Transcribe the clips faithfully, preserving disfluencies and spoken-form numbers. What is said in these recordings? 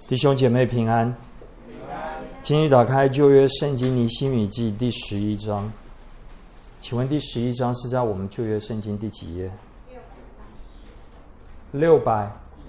弟兄姐妹平安。请你打开旧约圣经尼希米记第十一章。请问第十一章是在我们旧约圣经第几页？六百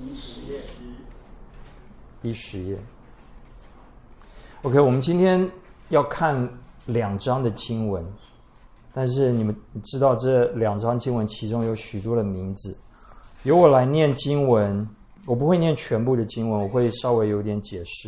一十页。OK， 我们今天要看两章的经文，但是你们知道这两章经文其中有许多的名字，由我来念经文，我不会念全部的经文，我会稍微有点解释。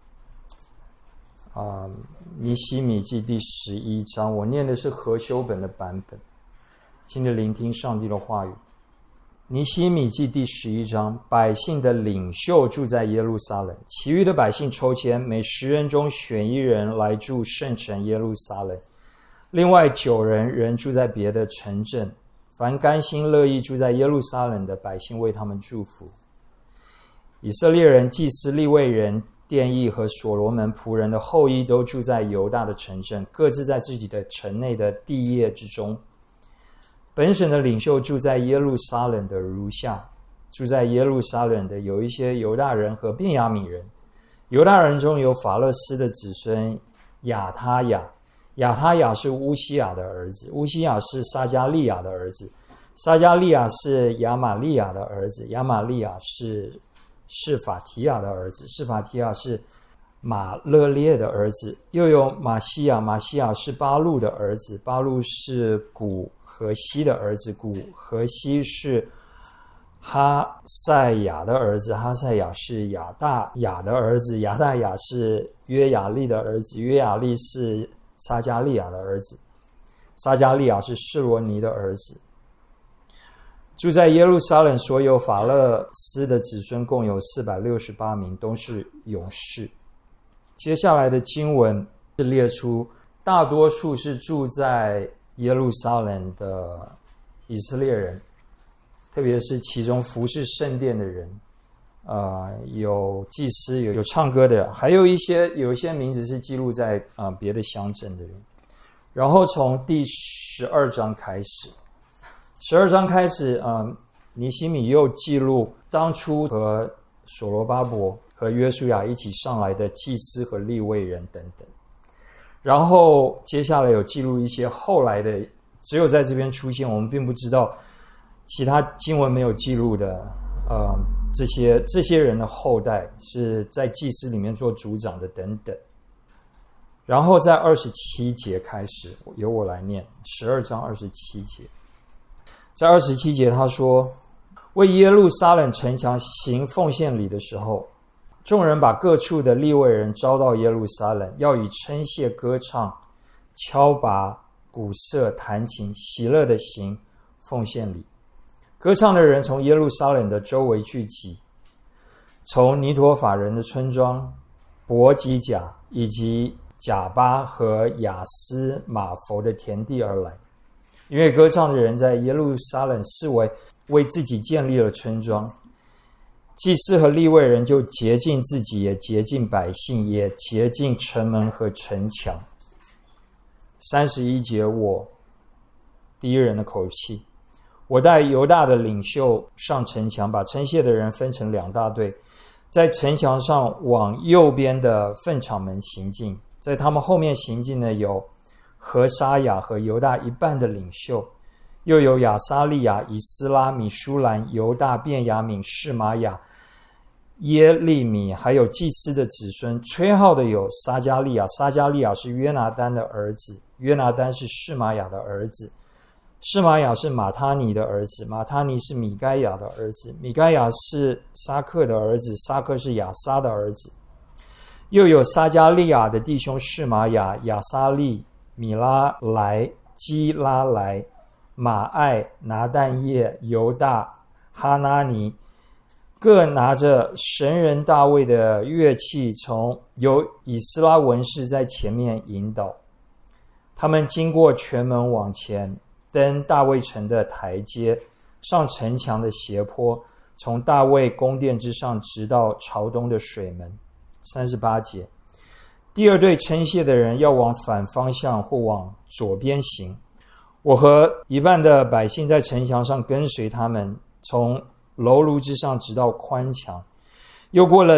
啊、呃，尼希米记第十一章，我念的是和修本的版本，请你聆听上帝的话语。尼希米记第十一章，百姓的领袖住在耶路撒冷，其余的百姓抽签，每十人中选一人来住圣城耶路撒冷，另外九人人住在别的城镇。凡甘心乐意住在耶路撒冷的百姓，为他们祝福。以色列人、祭司、利未人、殿役和所罗门仆人的后裔都住在犹大的城镇，各自在自己的城内的地业之中。本省的领袖住在耶路撒冷的如下：住在耶路撒冷的有一些犹大人和便雅悯人。犹大人中有法勒斯的子孙亚他雅，亚他雅是乌西雅的儿子，乌西雅是撒迦利亚的儿子，撒迦利亚是亚玛利亚的儿子，亚玛利亚是示法提亚的儿子，示法提亚是马勒列的儿子，又有马西亚，马西亚是巴路的儿子，巴路是古何西的儿子，古何西是哈赛亚的儿子，哈赛亚是亚大雅的儿子，亚大雅是约雅利的儿子，约雅利是撒迦利亚的儿子，撒迦利亚是示罗尼的儿子。住在耶路撒冷所有法勒斯的子孙共有四百六十八名，都是勇士。接下来的经文是列出大多数是住在耶路撒冷的以色列人，特别是其中服侍圣殿的人，呃，有祭司，有有唱歌的人，还有一些有一些名字是记录在呃别的乡镇的人。然后从第十二章开始。十二章开始，呃，尼希米又记录当初和所罗巴伯和约书亚一起上来的祭司和利未人等等。然后接下来有记录一些后来的，只有在这边出现，我们并不知道其他经文没有记录的，呃，这些这些人的后代是在祭司里面做族长的等等。然后在二十七节开始，由我来念十二章二十七节。在二十七节他说，为耶路撒冷城墙行奉献礼的时候，众人把各处的利未人招到耶路撒冷，要以称谢、歌唱、敲拔、鼓瑟、弹琴，喜乐的行奉献礼。歌唱的人从耶路撒冷的周围聚集，从尼陀法人的村庄伯吉甲以及贾巴和雅斯马佛的田地而来，因为歌唱的人在耶路撒冷视为为自己建立了村庄。祭司和利未人就洁净自己，也洁净百姓，也洁净城门和城墙。三十一节，我第一人的口气，我带犹大的领袖上城墙，把称谢的人分成两大队，在城墙上往右边的粪场门行进。在他们后面行进的有何沙雅和犹大一半的领袖，又有亚撒利亚、以斯拉、米舒兰、犹大、便雅悯、示玛雅、耶利米，还有祭司的子孙。吹号的有撒迦利亚，撒迦利亚是约拿单的儿子，约拿单是示玛雅的儿子，示玛雅是马他尼的儿子，马他尼是米该亚的儿子，米该亚是撒克的儿子，撒克是亚撒的儿子。又有撒迦利亚的弟兄示玛雅、亚撒利、米拉莱、基拉莱、马爱、拿但业、犹大、哈拿尼，各拿着神人大卫的乐器，从由以斯拉文士在前面引导。他们经过全门往前，登大卫城的台阶，上城墙的斜坡，从大卫宫殿之上直到朝东的水门。三十八节，第二队称谢的人要往反方向或往左边行，我和一半的百姓在城墙上跟随他们，从楼庐之上直到宽墙，又过了离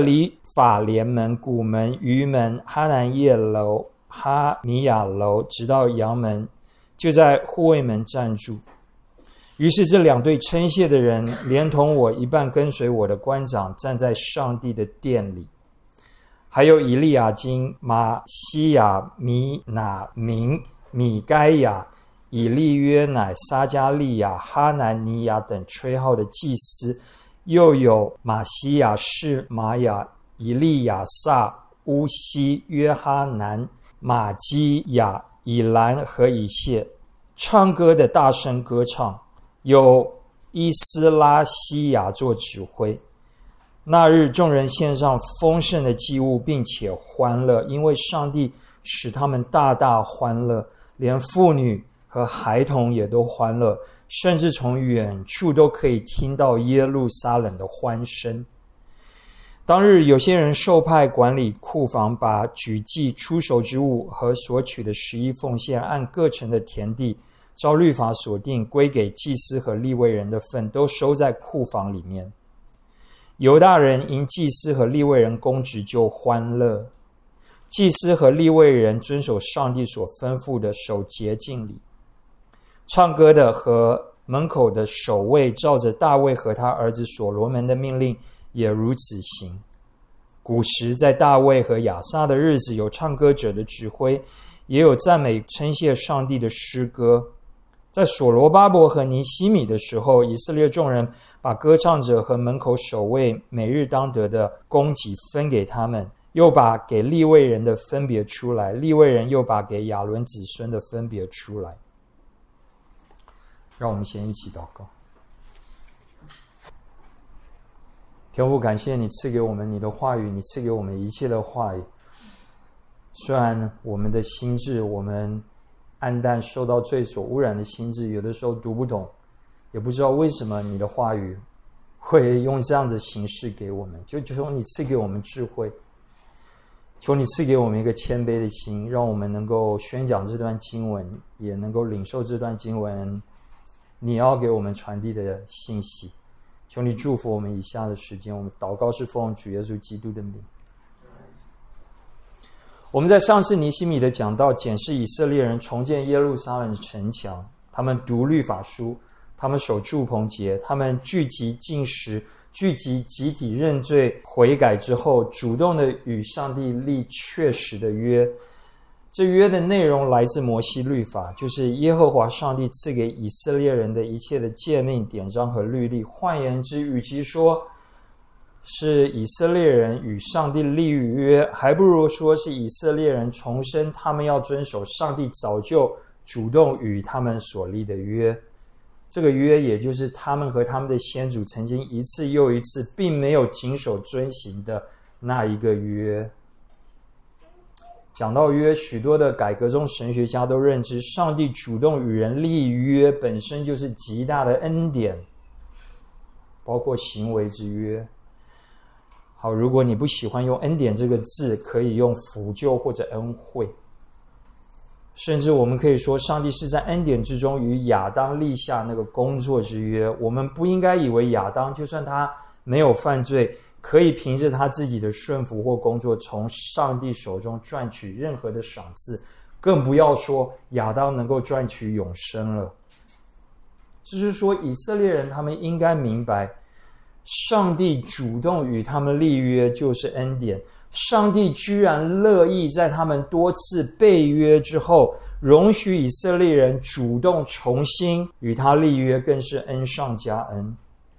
法莲门、古门、鱼门、哈南叶楼、哈米亚楼，直到阳门，就在护卫门站住。于是这两对称谢的人连同我一半跟随我的官长站在上帝的殿里，还有以利亚金、马西亚、米拿明、米该亚、以利约乃、撒加利亚、哈南尼亚等吹号的祭司，又有马西亚、士玛雅、以利亚撒、乌西、约哈南、马基亚、以兰和以谢，唱歌的大声歌唱，有伊斯拉西亚做指挥。那日众人献上丰盛的祭物，并且欢乐，因为上帝使他们大大欢乐，连妇女和孩童也都欢乐，甚至从远处都可以听到耶路撒冷的欢声。当日有些人受派管理库房，把举祭出手之物和所取的十一奉献按各城的田地照律法所定归给祭司和利未人的份，都收在库房里面。犹大人因祭司和利未人公职就欢乐，祭司和利未人遵守上帝所吩咐的，守洁净礼。唱歌的和门口的守卫照着大卫和他儿子所罗门的命令也如此行。古时在大卫和亚撒的日子，有唱歌者的指挥，也有赞美称谢上帝的诗歌。在所罗巴伯和尼希米的时候，以色列众人把歌唱者和门口守卫每日当得的供给分给他们，又把给利未人的分别出来，利未人又把给亚伦子孙的分别出来。让我们先一起祷告。天父，感谢你赐给我们你的话语，你赐给我们一切的话语。虽然我们的心智，我们暗淡受到罪所污染的心智，有的时候读不懂，也不知道为什么你的话语会用这样的形式给我们，就求你赐给我们智慧，求你赐给我们一个谦卑的心，让我们能够宣讲这段经文，也能够领受这段经文你要给我们传递的信息。求你祝福我们以下的时间，我们祷告是奉主耶稣基督的名。我们在上次尼希米的讲道检视以色列人重建耶路撒冷城墙，他们读律法书，他们守住棚节，他们聚集禁食，聚集集体认罪悔改之后，主动的与上帝立确实的约。这约的内容来自摩西律法，就是耶和华上帝赐给以色列人的一切的诫命、典章和律例。换言之，与其说是以色列人与上帝立约，还不如说是以色列人重申他们要遵守上帝早就主动与他们所立的约。这个约也就是他们和他们的先祖曾经一次又一次并没有谨守遵行的那一个约。讲到约，许多的改革中神学家都认知，上帝主动与人立约本身就是极大的恩典，包括行为之约。好，如果你不喜欢用恩典这个字，可以用福救或者恩惠。甚至我们可以说，上帝是在恩典之中与亚当立下那个工作之约。我们不应该以为亚当就算他没有犯罪，可以凭着他自己的顺服或工作从上帝手中赚取任何的赏赐，更不要说亚当能够赚取永生了。就是说，以色列人他们应该明白，上帝主动与他们立约就是恩典。上帝居然乐意在他们多次背约之后，容许以色列人主动重新与他立约，更是恩上加恩。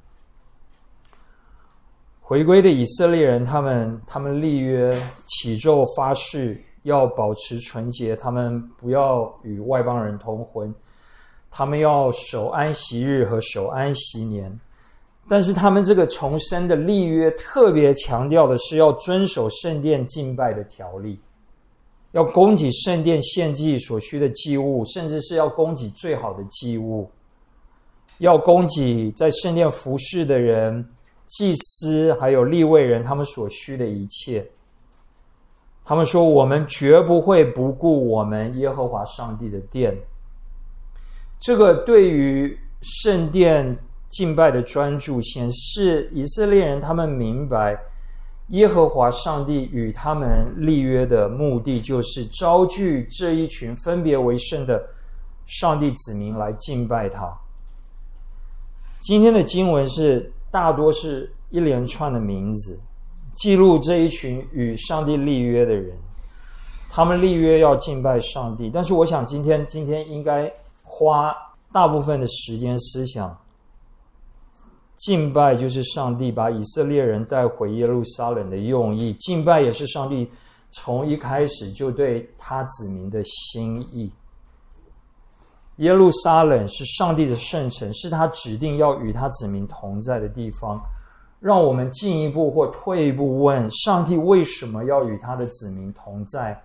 回归的以色列人，他们他们立约起咒发誓要保持纯洁，他们不要与外邦人通婚，他们要守安息日和守安息年。但是他们这个重生的立约特别强调的是要遵守圣殿敬拜的条例，要供给圣殿献祭所需的祭物，甚至是要供给最好的祭物，要供给在圣殿服侍的人、祭司还有利未人他们所需的一切。他们说，我们绝不会不顾我们耶和华上帝的殿。这个对于圣殿敬拜的专注，显示以色列人他们明白耶和华上帝与他们立约的目的，就是招聚这一群分别为圣的上帝子民来敬拜他。今天的经文是大多是一连串的名字，记录这一群与上帝立约的人，他们立约要敬拜上帝。但是我想今天今天应该花大部分的时间思想，敬拜就是上帝把以色列人带回耶路撒冷的用意，敬拜也是上帝从一开始就对他子民的心意。耶路撒冷是上帝的圣城，是他指定要与他子民同在的地方。让我们进一步或退一步问，上帝为什么要与他的子民同在？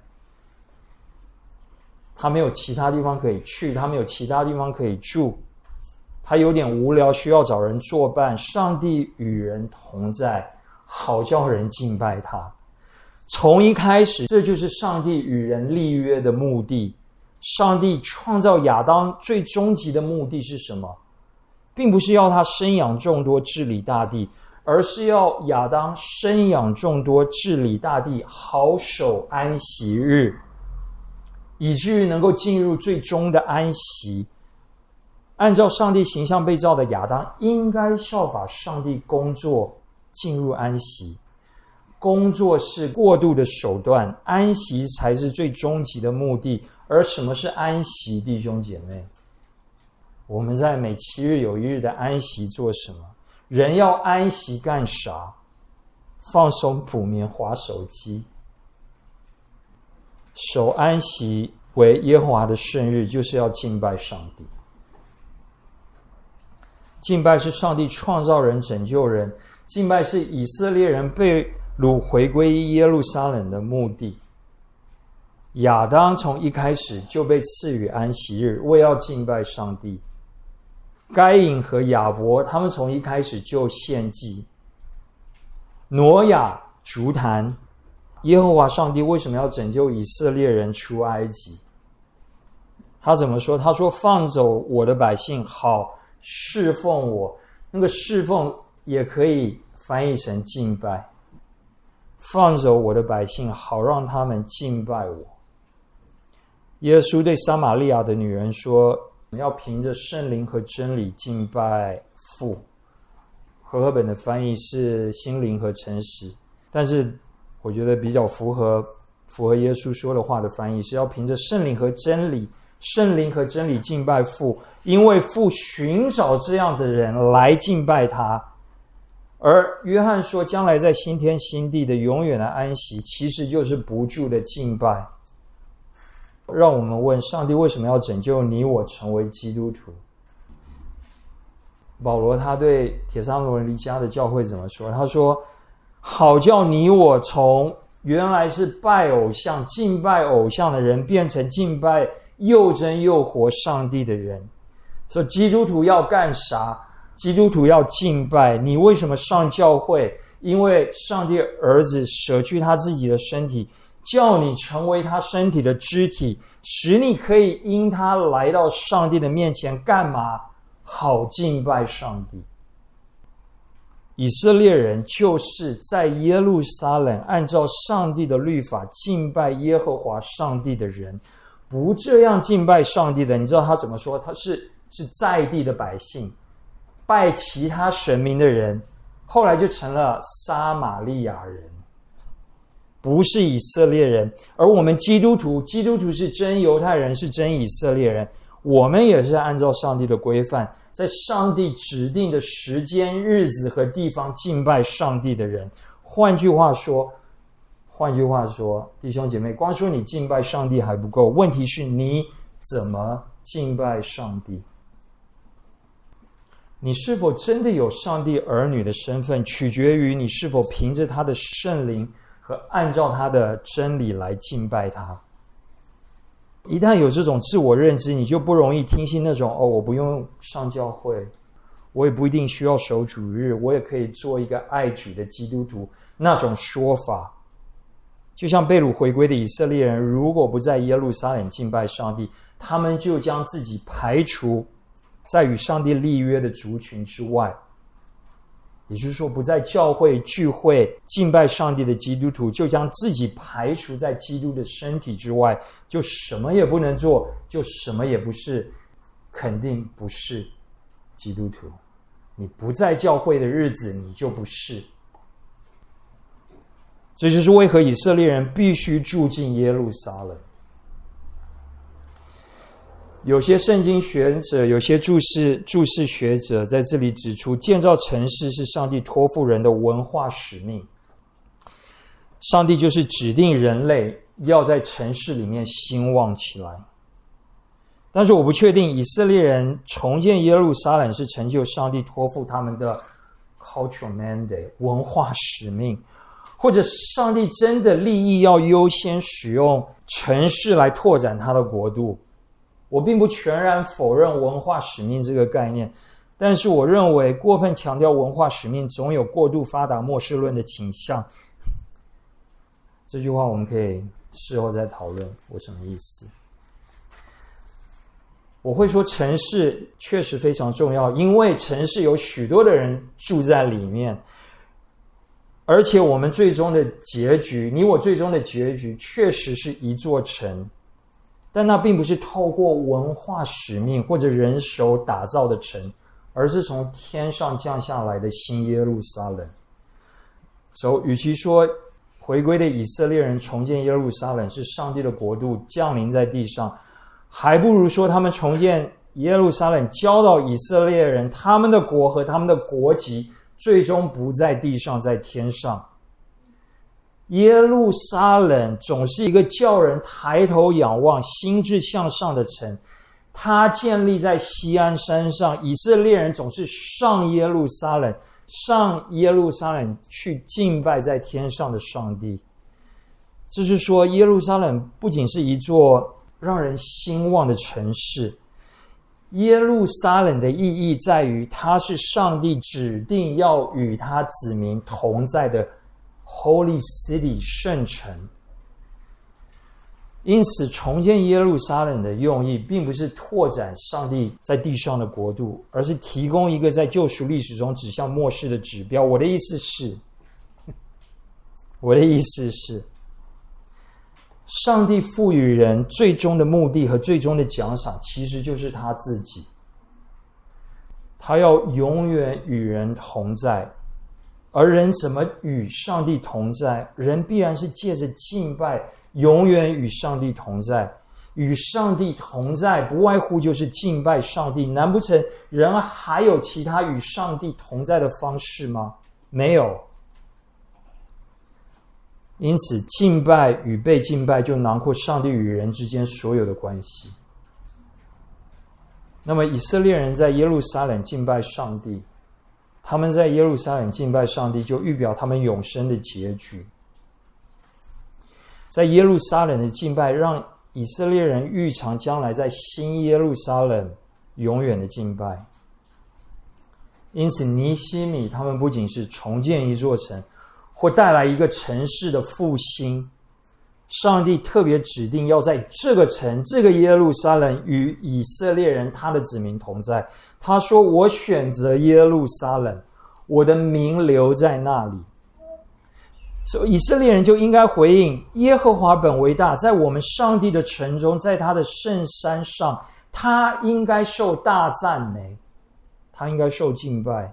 他没有其他地方可以去，他没有其他地方可以住，他有点无聊，需要找人作伴。上帝与人同在，好叫人敬拜他。从一开始，这就是上帝与人立约的目的。上帝创造亚当最终极的目的是什么？并不是要他生养众多治理大地，而是要亚当生养众多治理大地，好守安息日，以至于能够进入最终的安息。按照上帝形象被造的亚当，应该效法上帝工作，进入安息。工作是过渡的手段，安息才是最终极的目的。而什么是安息，弟兄姐妹？我们在每七日有一日的安息做什么？人要安息干啥？放松补眠，滑手机。守安息为耶和华的圣日，就是要敬拜上帝。敬拜是上帝创造人、拯救人，敬拜是以色列人被掳回归耶路撒冷的目的。亚当从一开始就被赐予安息日，为要敬拜上帝。该隐和亚伯他们从一开始就献祭。挪亚筑坛，耶和华上帝为什么要拯救以色列人出埃及？他怎么说？他说放走我的百姓，好侍奉我。那个侍奉也可以翻译成敬拜。放走我的百姓，好让他们敬拜我。耶稣对撒玛利亚的女人说，要凭着圣灵和真理敬拜父。和合本的翻译是心灵和诚实，但是我觉得比较符合符合耶稣说的话的翻译是要凭着圣灵和真理，圣灵和真理敬拜父，因为父寻找这样的人来敬拜他。而约翰说，将来在新天新地的永远的安息，其实就是不住的敬拜。让我们问，上帝为什么要拯救你我成为基督徒？保罗他对帖撒罗尼迦的教会怎么说？他说，好叫你我从原来是拜偶像敬拜偶像的人，变成敬拜又真又活上帝的人。说基督徒要干啥？基督徒要敬拜。你为什么上教会？因为上帝儿子舍去他自己的身体，叫你成为他身体的肢体，使你可以因他来到上帝的面前干嘛？好敬拜上帝。以色列人就是在耶路撒冷按照上帝的律法敬拜耶和华上帝的人。不这样敬拜上帝的，你知道他怎么说？他是是在地的百姓，拜其他神明的人，后来就成了撒玛利亚人，不是以色列人。而我们基督徒，基督徒是真犹太人，是真以色列人，我们也是按照上帝的规范，在上帝指定的时间、日子和地方敬拜上帝的人。换句话说，换句话说，弟兄姐妹，光说你敬拜上帝还不够，问题是你怎么敬拜上帝？你是否真的有上帝儿女的身份，取决于你是否凭着他的圣灵和按照他的真理来敬拜他。一旦有这种自我认知，你就不容易听信那种哦，我不用上教会，我也不一定需要守主日，我也可以做一个爱主的基督徒那种说法。就像被掳回归的以色列人，如果不在耶路撒冷敬拜上帝，他们就将自己排除在与上帝立约的族群之外。 也就是说不在教会聚会敬拜上帝的基督徒，就将自己排除在基督的身体之外，就什么也不能做，就什么也不是，肯定不是基督徒。你不在教会的日子，你就不是。这就是为何以色列人必须住进耶路撒冷。有些圣经学者，有些注释注释学者在这里指出，建造城市是上帝托付人的文化使命。上帝就是指定人类要在城市里面兴旺起来。但是我不确定以色列人重建耶路撒冷是成就上帝托付他们的 cultural mandate 文化使命，或者上帝真的立意要优先使用城市来拓展他的国度。我并不全然否认文化使命这个概念，但是我认为过分强调文化使命总有过度发达末世论的倾向。这句话我们可以事后再讨论我什么意思。我会说城市确实非常重要，因为城市有许多的人住在里面，而且我们最终的结局，你我最终的结局确实是一座城，但那并不是透过文化使命或者人手打造的城，而是从天上降下来的新耶路撒冷。所以与其说回归的以色列人重建耶路撒冷是上帝的国度降临在地上，还不如说他们重建耶路撒冷交到以色列人，他们的国和他们的国籍最终不在地上，在天上。耶路撒冷总是一个叫人抬头仰望心志向上的城，它建立在锡安山上，以色列人总是上耶路撒冷上耶路撒冷去敬拜在天上的上帝。这是说耶路撒冷不仅是一座让人兴旺的城市，耶路撒冷的意义在于它是上帝指定要与他子民同在的 Holy City 圣城。因此重建耶路撒冷的用意并不是拓展上帝在地上的国度，而是提供一个在救赎历史中指向末世的指标。我的意思是我的意思是上帝赋予人最终的目的和最终的奖赏其实就是他自己，他要永远与人同在。而人怎么与上帝同在？人必然是借着敬拜永远与上帝同在。与上帝同在不外乎就是敬拜上帝，难不成人还有其他与上帝同在的方式吗？没有。因此敬拜与被敬拜就囊括上帝与人之间所有的关系。那么以色列人在耶路撒冷敬拜上帝，他们在耶路撒冷敬拜上帝就预表他们永生的结局。在耶路撒冷的敬拜让以色列人预尝将来在新耶路撒冷永远的敬拜。因此尼希米他们不仅是重建一座城或带来一个城市的复兴，上帝特别指定要在这个城这个耶路撒冷与以色列人他的子民同在。他说我选择耶路撒冷，我的名留在那里。所以以色列人就应该回应耶和华本为大，在我们上帝的城中，在他的圣山上，他应该受大赞美，他应该受敬拜。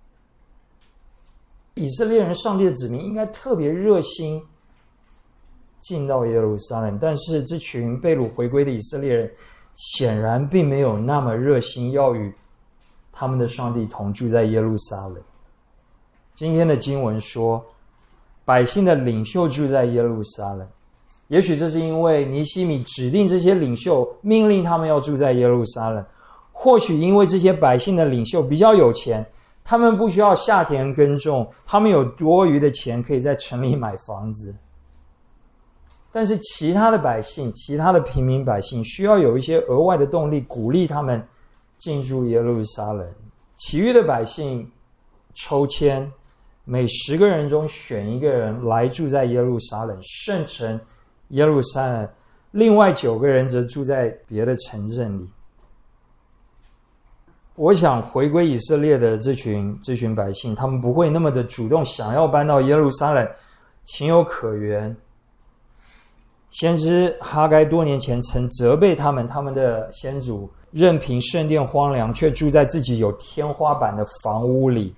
以色列人上帝的子民应该特别热心进到耶路撒冷，但是这群被掳回归的以色列人显然并没有那么热心要与他们的上帝同住在耶路撒冷。今天的经文说百姓的领袖住在耶路撒冷，也许这是因为尼希米指定这些领袖，命令他们要住在耶路撒冷，或许因为这些百姓的领袖比较有钱，他们不需要下田耕种，他们有多余的钱可以在城里买房子。但是其他的百姓，其他的平民百姓需要有一些额外的动力鼓励他们进入耶路撒冷。其余的百姓抽签，每十个人中选一个人来住在耶路撒冷圣城耶路撒冷，另外九个人则住在别的城镇里。 我想回归以色列的这群这群百姓，他们不会那么的主动想要搬到耶路撒冷，情有可原。先知哈该多年前曾责备他们，他们的先祖任凭圣殿荒凉，却住在自己有天花板的房屋里。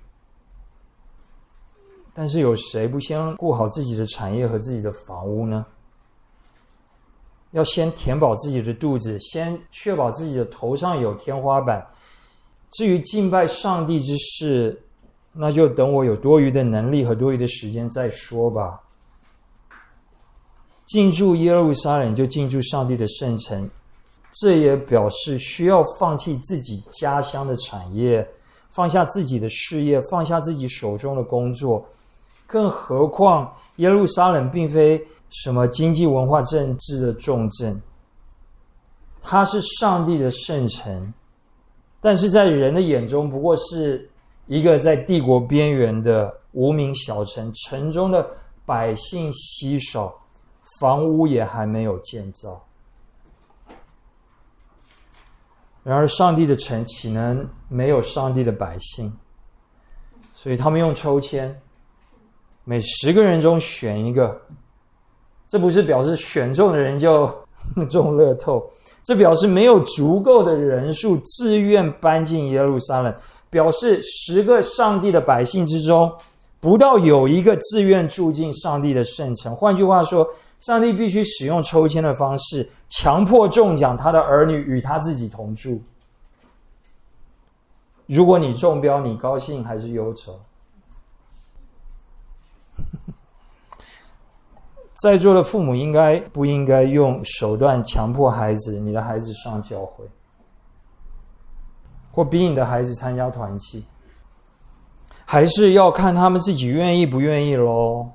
但是有谁不先顾好自己的产业和自己的房屋呢？要先填饱自己的肚子，先确保自己的头上有天花板。至于敬拜上帝之事，那就等我有多余的能力和多余的时间再说吧。进驻耶路撒冷就进驻上帝的圣城，这也表示需要放弃自己家乡的产业，放下自己的事业，放下自己手中的工作。更何况耶路撒冷并非什么经济文化政治的重镇，它是上帝的圣城，但是在人的眼中不过是一个在帝国边缘的无名小城，城中的百姓稀少，房屋也还没有建造。然而上帝的城岂能没有上帝的百姓？所以他们用抽签，每十个人中选一个。这不是表示选中的人就中乐透，这表示没有足够的人数自愿搬进耶路撒冷，表示十个上帝的百姓之中，不到有一个自愿住进上帝的圣城。换句话说，上帝必须使用抽签的方式，强迫中奖他的儿女与他自己同住。如果你中标，你高兴还是忧愁？在座的父母应该不应该用手段强迫孩子，你的孩子上教会，或逼你的孩子参加团契？还是要看他们自己愿意不愿意咯。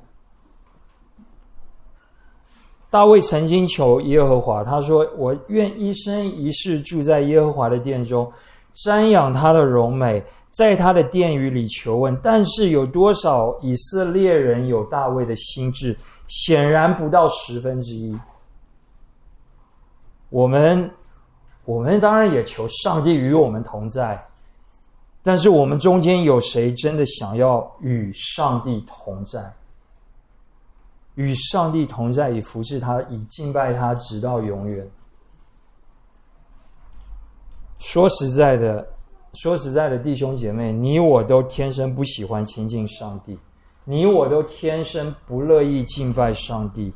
大卫曾经求耶和华，他说：我愿一生一世住在耶和华的殿中，瞻仰他的荣美，在他的殿宇里求问。但是有多少以色列人有大卫的心志？显然不到十分之一。我们我们当然也求上帝与我们同在，但是我们中间有谁真的想要与上帝同在？与上帝同在，以服侍他，以敬拜他，直到永远。说实在的，说实在的，弟兄姐妹，你我都天生不喜欢亲近上帝，你我都天生不乐意敬拜上帝。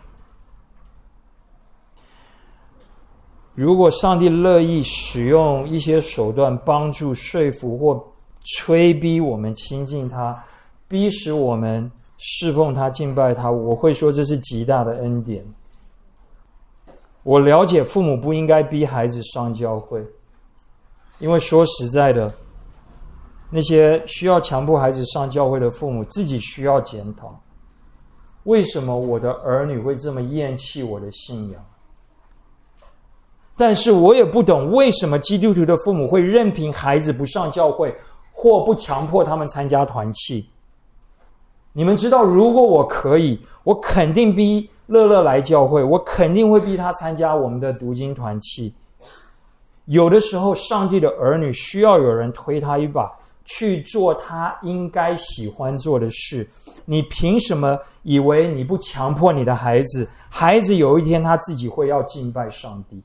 如果上帝乐意使用一些手段帮助、说服或催逼我们亲近他，逼使我们侍奉他、敬拜他，我会说这是极大的恩典。我了解父母不应该逼孩子上教会，因为说实在的，那些需要强迫孩子上教会的父母自己需要检讨，为什么我的儿女会这么厌弃我的信仰？但是我也不懂为什么基督徒的父母会任凭孩子不上教会，或不强迫他们参加团契。你们知道，如果我可以，我肯定逼乐乐来教会，我肯定会逼他参加我们的读经团契。有的时候，上帝的儿女需要有人推他一把，去做他应该喜欢做的事。你凭什么以为你不强迫你的孩子，孩子有一天他自己会要敬拜上帝？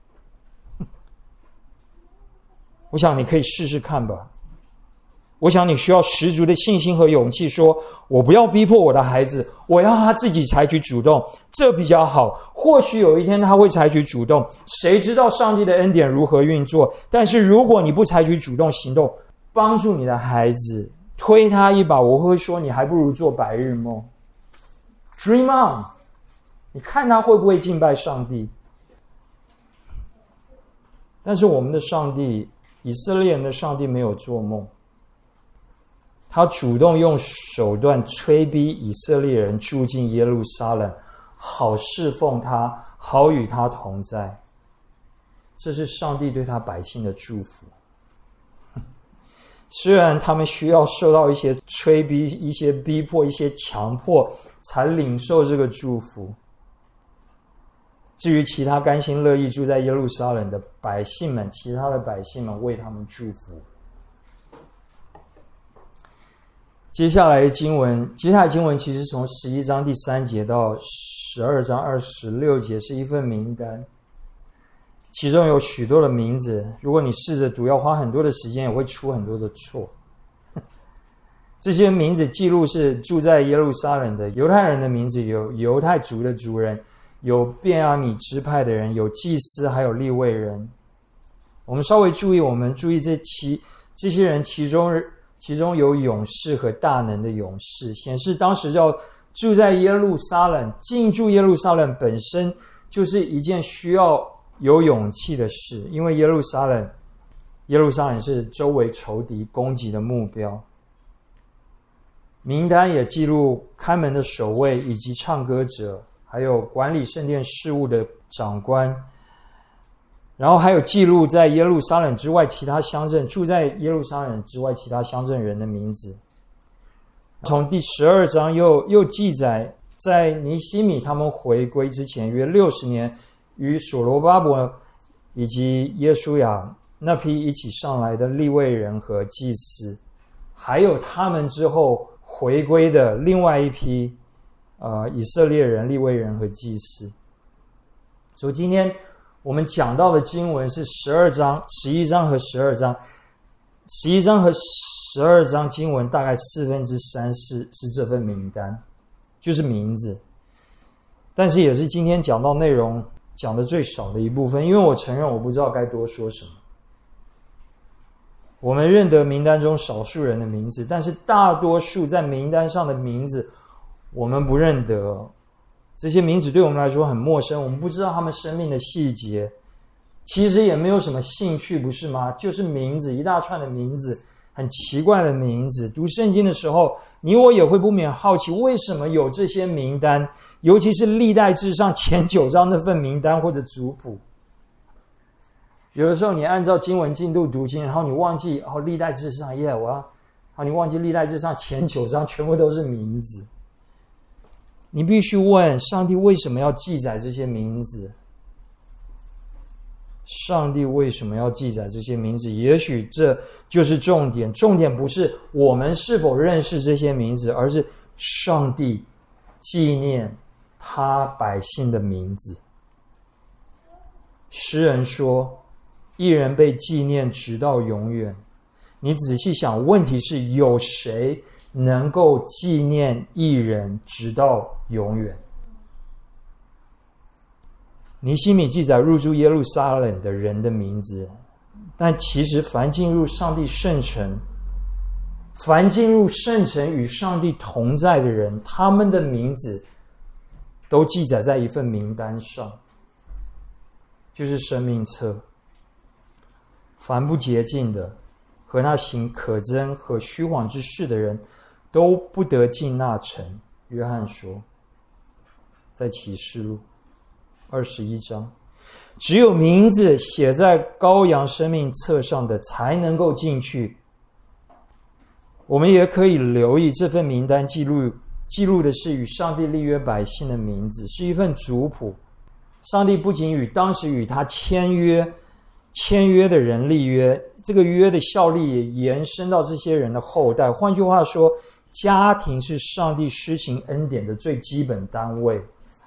我想你可以试试看吧。我想你需要十足的信心和勇气，说我不要逼迫我的孩子，我要他自己采取主动，这比较好。或许有一天他会采取主动，谁知道上帝的恩典如何运作？但是如果你不采取主动行动，帮助你的孩子，推他一把，我会说你还不如做白日梦。 Dream on， 你看他会不会敬拜上帝？但是我们的上帝，以色列人的上帝没有做梦，他主动用手段催逼以色列人住进耶路撒冷，好侍奉他，好与他同在。这是上帝对他百姓的祝福。虽然他们需要受到一些催逼、一些逼迫、一些强迫，才领受这个祝福， 至于其他甘心乐意住在耶路撒冷的百姓们，其他的百姓们为他们祝福。接下来的经文，接下来的经文其实从十一章第三节到十二章二十六节是一份名单，其中有许多的名字，如果你试着读，要花很多的时间，也会出很多的错。这些名字记录是住在耶路撒冷的犹太人的名字，有犹太族的族人，有便雅悯支派的人，有祭司，还有利未人。我们稍微注意，我们注意这其这些人其中其中有勇士和大能的勇士，显示当时要住在耶路撒冷，进驻耶路撒冷本身就是一件需要有勇气的事，因为耶路撒冷耶路撒冷是周围仇敌攻击的目标。名单也记录看门的守卫，以及唱歌者，还有管理圣殿事务的长官，然后还有记录在耶路撒冷之外其他乡镇，住在耶路撒冷之外其他乡镇人的名字。从第十二章又又记载，在尼希米他们回归之前约六十年，与所罗巴伯以及耶书亚那批一起上来的利未人和祭司，还有他们之后回归的另外一批呃以色列人、利未人和祭司。所以今天我们讲到的经文是十二章、十一章和十二章。十一章和十二章经文大概四分之三是是这份名单，就是名字，但是也是今天讲到内容讲的最少的一部分，因为我承认我不知道该多说什么。我们认得名单中少数人的名字，但是大多数在名单上的名字我们不认得，这些名字对我们来说很陌生，我们不知道他们生命的细节，其实也没有什么兴趣，不是吗？就是名字，一大串的名字，很奇怪的名字。读圣经的时候，你我也会不免好奇，为什么有这些名单，尤其是历代志上前九章那份名单或者族谱。有的时候你按照经文进度读经，然后你忘记哦，历代志上耶，我要好，你忘记历代志上前九章全部都是名字。你必须问上帝为什么要记载这些名字？上帝为什么要记载这些名字？也许这就是重点。重点不是我们是否认识这些名字，而是上帝纪念他百姓的名字。诗人说，一人被纪念直到永远。你仔细想，问题是有谁能够纪念一人直到永远？尼希米记载入住耶路撒冷的人的名字，但其实凡进入上帝圣城，凡进入圣城与上帝同在的人，他们的名字都记载在一份名单上，就是生命册。凡不洁净的和那行可憎和虚谎之事的人，都不得进那城。约翰说，在启示录二十一章，只有名字写在羔羊生命册上的才能够进去。我们也可以留意这份名单记录记录的是与上帝立约百姓的名字，是一份族谱。上帝不仅与当时与他签约签约的人立约，这个约的效力也延伸到这些人的后代。换句话说，家庭是上帝施行恩典的最基本单位。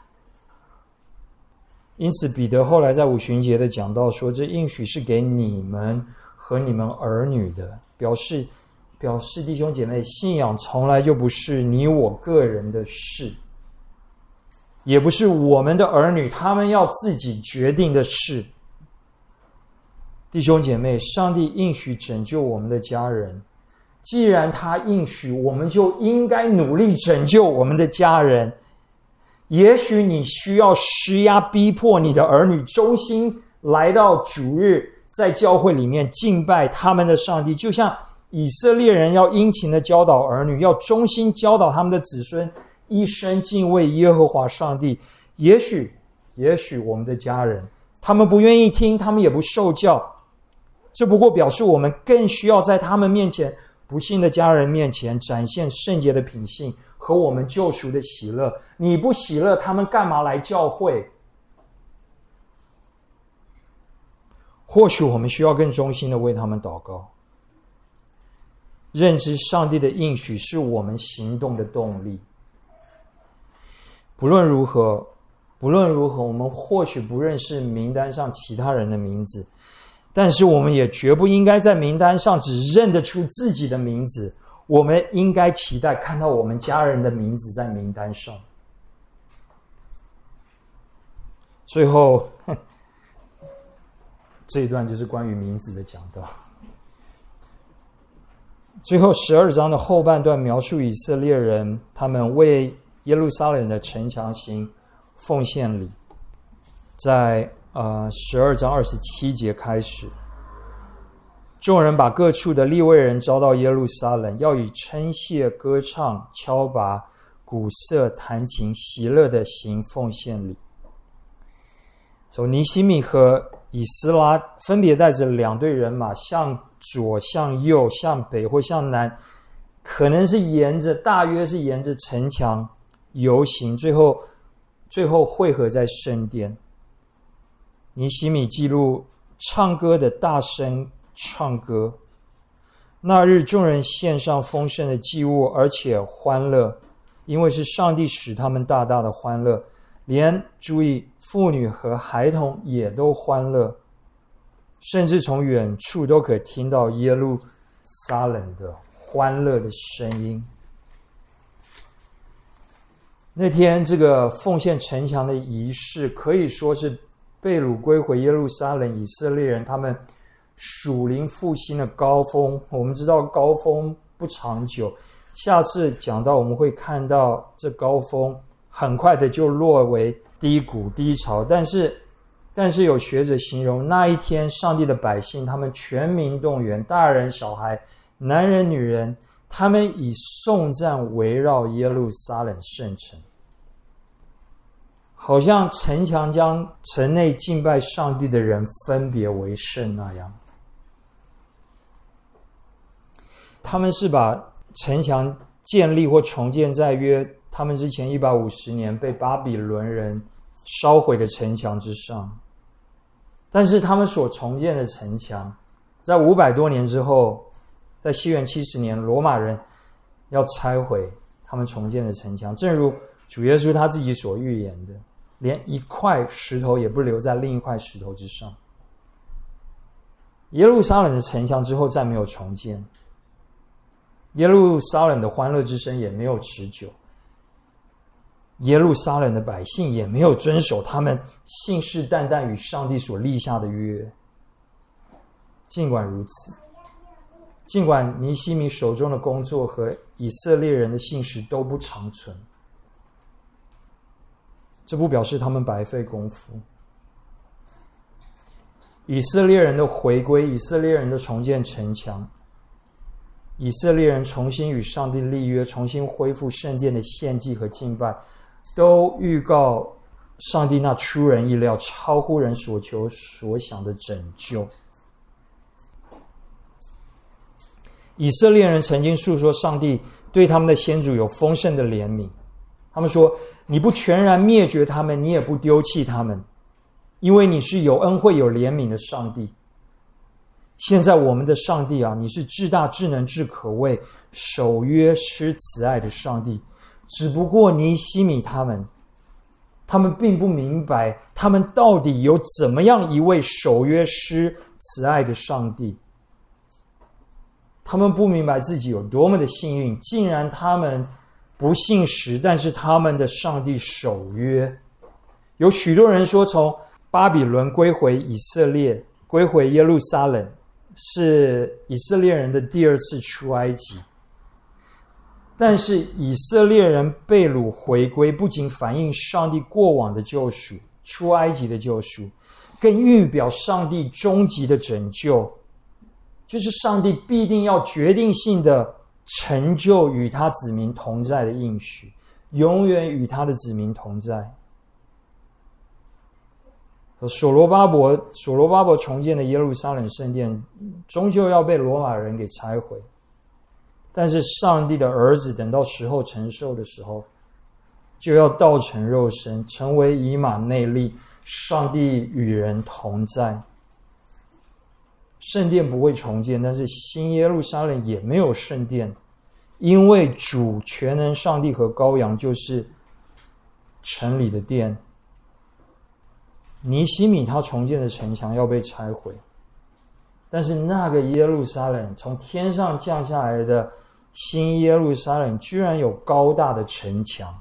因此彼得后来在五旬节的讲道说，这应许是给你们和你们儿女的，表示表示弟兄姐妹，信仰从来就不是你我个人的事，也不是我们的儿女他们要自己决定的事。弟兄姐妹，上帝应许拯救我们的家人，既然他应许，我们就应该努力拯救我们的家人。也许你需要施压逼迫你的儿女忠心来到主日，在教会里面敬拜他们的上帝，就像以色列人要殷勤的教导儿女，要忠心教导他们的子孙一生敬畏耶和华上帝。也许也许我们的家人他们不愿意听，他们也不受教，这不过表示我们更需要在他们面前，不信的家人面前展现圣洁的品性和我们救赎的喜乐。你不喜乐，他们干嘛来教会？ 或许我们需要更衷心的为他们祷告，认知上帝的应许是我们行动的动力。不论如何，不论如何，我们或许不认识名单上其他人的名字，但是我们也绝不应该在名单上只认得出自己的名字。我们应该期待看到我们家人的名字在名单上。最后这一段就是关于名字的讲道。最后十二章的后半段描述以色列人他们为耶路撒冷的城墙行奉献礼，在呃十二章二十七节开始，众人把各处的利未人招到耶路撒冷，要以称谢、歌唱、敲拔、鼓瑟、弹琴，喜乐的行奉献礼。所以尼希米和以斯拉分别带着两队人马，向左、向右、向北或向南，可能是沿着大约是沿着城墙游行，最后最后汇合在圣殿。尼希米记录唱歌的大声唱歌。那日众人献上丰盛的祭物，而且欢乐，因为是上帝使他们大大的欢乐，连注意妇女和孩童也都欢乐，甚至从远处都可以听到耶路撒冷的欢乐的声音。那天这个奉献城墙的仪式可以说是被掳归回耶路撒冷以色列人他们属灵复兴的高峰。我们知道高峰不长久，下次讲到我们会看到这高峰很快的就落为低谷低潮。但是但是有学者形容那一天上帝的百姓他们全民动员，大人小孩男人女人，他们以颂赞围绕耶路撒冷圣城，好像城墙将城内敬拜上帝的人分别为圣那样。他们是把城墙建立或重建在约他们之前一百五十年被巴比伦人烧毁的城墙之上，但是他们所重建的城墙在五百多年之后，在西元七十年罗马人要拆毁他们重建的城墙，正如主耶稣他自己所预言的，连一块石头也不留在另一块石头之上。耶路撒冷的城墙之后再没有重建，耶路撒冷的欢乐之声也没有持久，耶路撒冷的百姓也没有遵守他们信誓旦旦与上帝所立下的约。尽管如此，尽管尼希米手中的工作和以色列人的信实都不长存，这不表示他们白费功夫。以色列人的回归，以色列人的重建城墙，以色列人重新与上帝立约，重新恢复圣殿的献祭和敬拜，都预告上帝那出人意料、超乎人所求所想的拯救。以色列人曾经述说上帝对他们的先祖有丰盛的怜悯，他们说，你不全然灭绝他们，你也不丢弃他们，因为你是有恩惠有怜悯的上帝。现在我们的上帝啊，你是至大至能至可畏，守约施慈爱的上帝。只不过尼希米他们他们并不明白他们到底有怎么样一位守约施慈爱的上帝。他们不明白自己有多么的幸运，竟然他们不信实，但是他们的上帝守约。有许多人说，从巴比伦归回以色列，归回耶路撒冷，是以色列人的第二次出埃及。但是以色列人被掳回归，不仅反映上帝过往的救赎，出埃及的救赎，更预表上帝终极的拯救，就是上帝必定要决定性的成就与他子民同在的应许，永远与他的子民同在。所罗巴伯所罗巴伯重建的耶路撒冷圣殿终究要被罗马人给拆毁，但是上帝的儿子等到时候成熟的时候，就要道成肉身，成为以马内利，上帝与人同在。 圣殿不会重建，但是新耶路撒冷也没有圣殿，因为主全能上帝和羔羊就是城里的殿。尼希米他重建的城墙要被拆毁，但是那个耶路撒冷从天上降下来的新耶路撒冷居然有高大的城墙。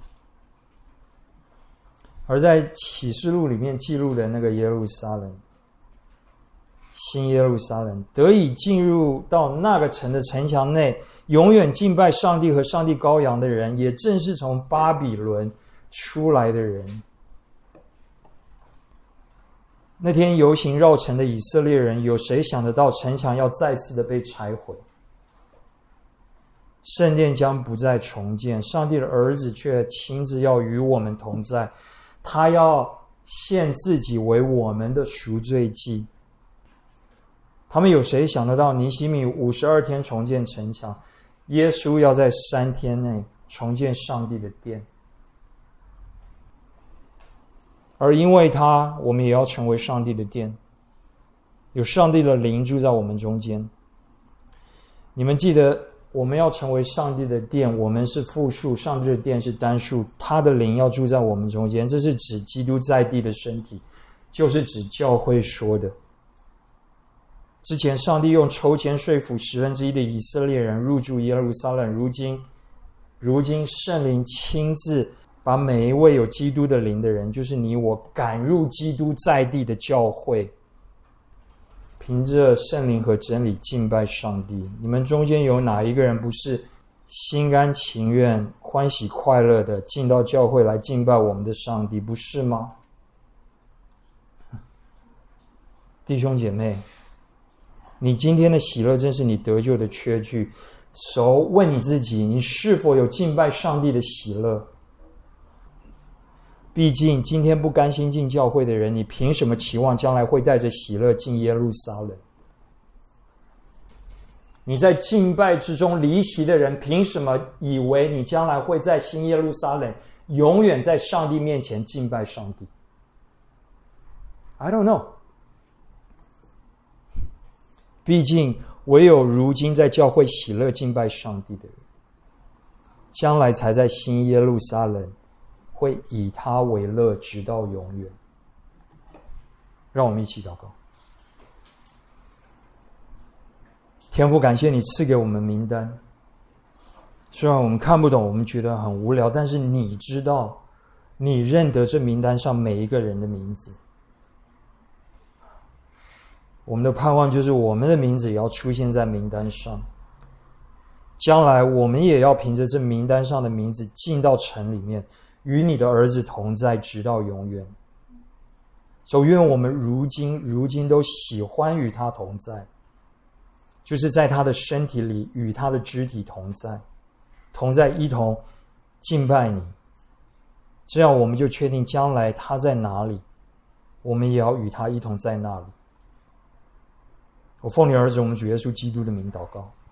而在启示录里面记录的那个耶路撒冷，新耶路撒冷得以进入到那个城的城墙内，永远敬拜上帝和上帝羔羊的人，也正是从巴比伦出来的人。那天游行绕城的以色列人，有谁想得到城墙要再次的被拆毁？圣殿将不再重建，上帝的儿子却亲自要与我们同在，他要献自己为我们的赎罪祭。他们有谁想得到尼希米五十二天重建城墙，耶稣要在三天内重建上帝的殿？而因为他，我们也要成为上帝的殿，有上帝的灵住在我们中间。你们记得，我们要成为上帝的殿，我们是复数，上帝的殿是单数，他的灵要住在我们中间，这是指基督在地的身体，就是指教会说的。之前上帝用抽签说服十分之一的以色列人入住耶路撒冷，如今如今圣灵亲自把每一位有基督的灵的人，就是你我，赶入基督在地的教会，凭着圣灵和真理敬拜上帝。你们中间有哪一个人不是心甘情愿、欢喜快乐的进到教会来敬拜我们的上帝，不是吗？弟兄姐妹，你今天的喜乐正是你得救的确据。手问你自己，你是否有敬拜上帝的喜乐？毕竟今天不甘心进教会的人，你凭什么期望将来会带着喜乐进耶路撒冷？你在敬拜之中离席的人，凭什么以为你将来会在新耶路撒冷永远在上帝面前敬拜上帝？ I don't know。 毕竟唯有如今在教会喜乐敬拜上帝的人，将来才在新耶路撒冷会以他为乐，直到永远。让我们一起祷告。天父，感谢你赐给我们名单，虽然我们看不懂，我们觉得很无聊，但是你知道，你认得这名单上每一个人的名字。我们的盼望就是我们的名字也要出现在名单上，将来我们也要凭着这名单上的名字进到城里面，与你的儿子同在，直到永远。所以愿我们如今如今都喜欢与他同在，就是在他的身体里与他的肢体同在，同在一同敬拜你。这样我们就确定将来他在哪里，我们也要与他一同在那里。我奉你儿子我们主耶稣基督的名祷告，